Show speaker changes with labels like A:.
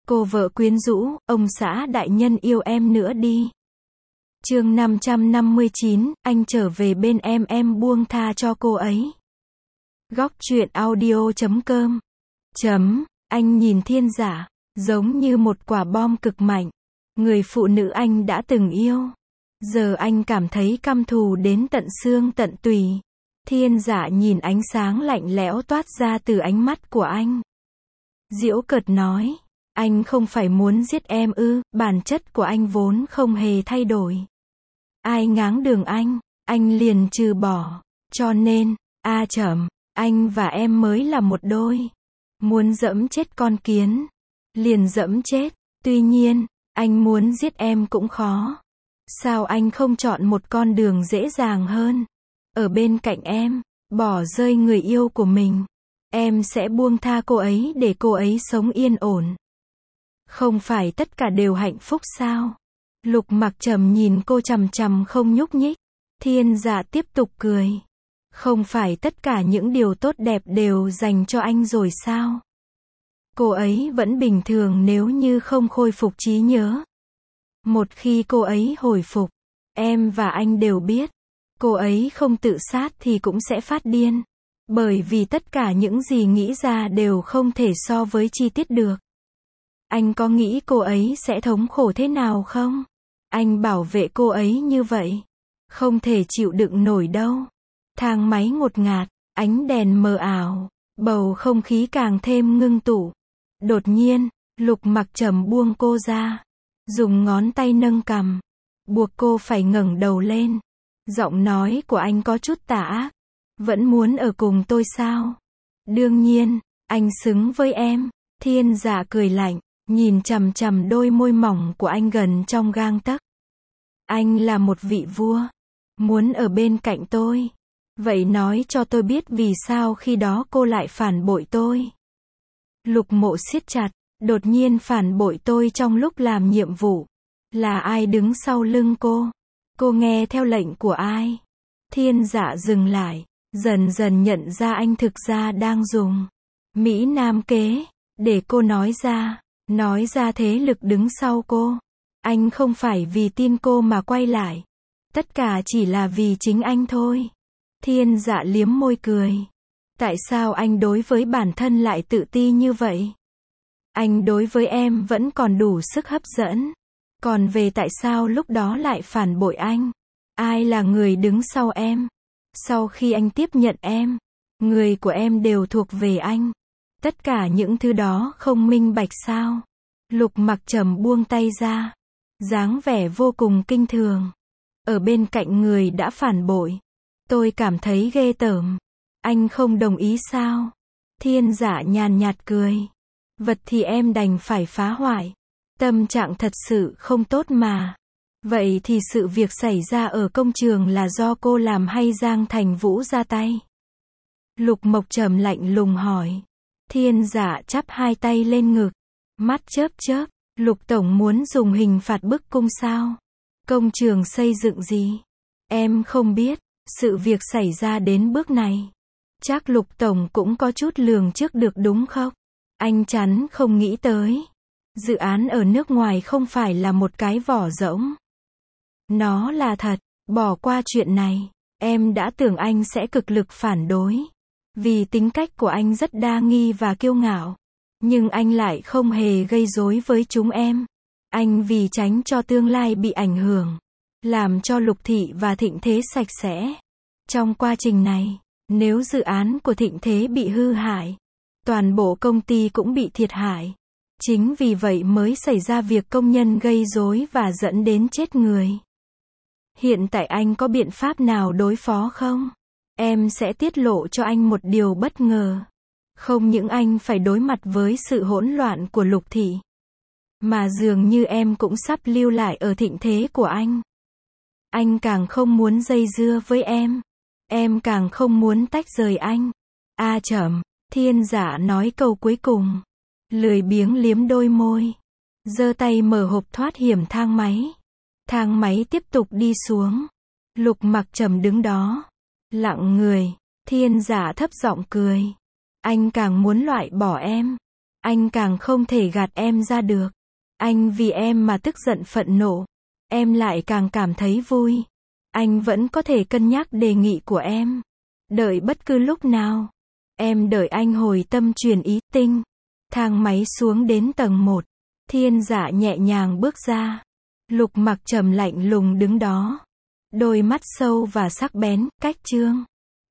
A: Cô vợ quyến rũ, ông xã đại nhân yêu em nữa đi. Chương 559, anh trở về bên em buông tha cho cô ấy. Góc truyện audio.com. Anh nhìn Thiên Giả, giống như một quả bom cực mạnh. Người phụ nữ anh đã từng yêu. Giờ anh cảm thấy căm thù đến tận xương tận tùy. Thiên Giả nhìn ánh sáng lạnh lẽo toát ra từ ánh mắt của anh. Giễu cợt nói, anh không phải muốn giết em ư, bản chất của anh vốn không hề thay đổi. Ai ngáng đường anh liền trừ bỏ. Cho nên, anh và em mới là một đôi. Muốn giẫm chết con kiến, liền giẫm chết. Tuy nhiên, anh muốn giết em cũng khó. Sao anh không chọn một con đường dễ dàng hơn? Ở bên cạnh em, bỏ rơi người yêu của mình. Em sẽ buông tha cô ấy để cô ấy sống yên ổn. Không phải tất cả đều hạnh phúc sao? Lục Mặc Trầm nhìn cô chằm chằm không nhúc nhích. Thiên Dạ tiếp tục cười. Không phải tất cả những điều tốt đẹp đều dành cho anh rồi sao? Cô ấy vẫn bình thường nếu như không khôi phục trí nhớ. Một khi cô ấy hồi phục, em và anh đều biết, cô ấy không tự sát thì cũng sẽ phát điên. Bởi vì tất cả những gì nghĩ ra đều không thể so với chi tiết được. Anh có nghĩ cô ấy sẽ thống khổ thế nào không? Anh bảo vệ cô ấy như vậy, không thể chịu đựng nổi đâu. Thang máy ngột ngạt, ánh đèn mờ ảo, bầu không khí càng thêm ngưng tụ. Đột nhiên, Lục Mặc Trầm buông cô ra, dùng ngón tay nâng cằm, buộc cô phải ngẩng đầu lên. Giọng nói của anh có chút tà ác. Vẫn muốn ở cùng tôi sao? Đương nhiên, anh xứng với em. Thiên Dạ cười lạnh, nhìn chằm chằm đôi môi mỏng của anh gần trong gang tấc. Anh là một vị vua, muốn ở bên cạnh tôi. Vậy nói cho tôi biết vì sao khi đó cô lại phản bội tôi. Lục Mộ siết chặt, đột nhiên phản bội tôi trong lúc làm nhiệm vụ. Là ai đứng sau lưng cô? Cô nghe theo lệnh của ai? Thiên Dạ dừng lại, dần dần nhận ra anh thực ra đang dùng Mỹ Nam kế, để cô nói ra thế lực đứng sau cô. Anh không phải vì tin cô mà quay lại. Tất cả chỉ là vì chính anh thôi. Thiên Dạ liếm môi cười. Tại sao anh đối với bản thân lại tự ti như vậy? Anh đối với em vẫn còn đủ sức hấp dẫn. Còn về tại sao lúc đó lại phản bội anh? Ai là người đứng sau em? Sau khi anh tiếp nhận em, người của em đều thuộc về anh. Tất cả những thứ đó không minh bạch sao? Lục Mặc Trầm buông tay ra, dáng vẻ vô cùng kinh thường. Ở bên cạnh người đã phản bội, tôi cảm thấy ghê tởm. Anh không đồng ý sao? Thiên Dạ nhàn nhạt cười. Vật thì em đành phải phá hoại. Tâm trạng thật sự không tốt mà. Vậy thì sự việc xảy ra ở công trường là do cô làm hay Giang Thành Vũ ra tay? Lục Mộc Trầm lạnh lùng hỏi. Thiên Dạ chắp hai tay lên ngực, mắt chớp chớp. Lục Tổng muốn dùng hình phạt bức cung sao? Công trường xây dựng gì? Em không biết. Sự việc xảy ra đến bước này, chắc Lục Tổng cũng có chút lường trước được đúng không? Anh chắn không nghĩ tới. Dự án ở nước ngoài không phải là một cái vỏ rỗng. Nó là thật. Bỏ qua chuyện này, em đã tưởng anh sẽ cực lực phản đối. Vì tính cách của anh rất đa nghi và kiêu ngạo. Nhưng anh lại không hề gây rối với chúng em. Anh vì tránh cho tương lai bị ảnh hưởng, làm cho Lục Thị và Thịnh Thế sạch sẽ. Trong quá trình này, nếu dự án của Thịnh Thế bị hư hại, toàn bộ công ty cũng bị thiệt hại. Chính vì vậy mới xảy ra việc công nhân gây rối và dẫn đến chết người. Hiện tại anh có biện pháp nào đối phó không? Em sẽ tiết lộ cho anh một điều bất ngờ. Không những anh phải đối mặt với sự hỗn loạn của Lục Thị, mà dường như em cũng sắp lưu lại ở Thịnh Thế của anh. Anh càng không muốn dây dưa với em càng không muốn tách rời anh. Thiên Dạ nói câu cuối cùng, lười biếng liếm đôi môi, giơ tay mở hộp thoát hiểm thang máy. Thang máy tiếp tục đi xuống. Lục Mặc Trầm đứng đó, lặng người. Thiên Dạ thấp giọng cười. Anh càng muốn loại bỏ em. Anh càng không thể gạt em ra được. Anh vì em mà tức giận phẫn nộ. Em lại càng cảm thấy vui. Anh vẫn có thể cân nhắc đề nghị của em. Đợi bất cứ lúc nào. Em đợi anh hồi tâm chuyển ý. Tinh. Thang máy xuống đến tầng 1. Thiên Dạ nhẹ nhàng bước ra. Lục Mặc trầm lạnh lùng đứng đó. Đôi mắt sâu và sắc bén, cách Trương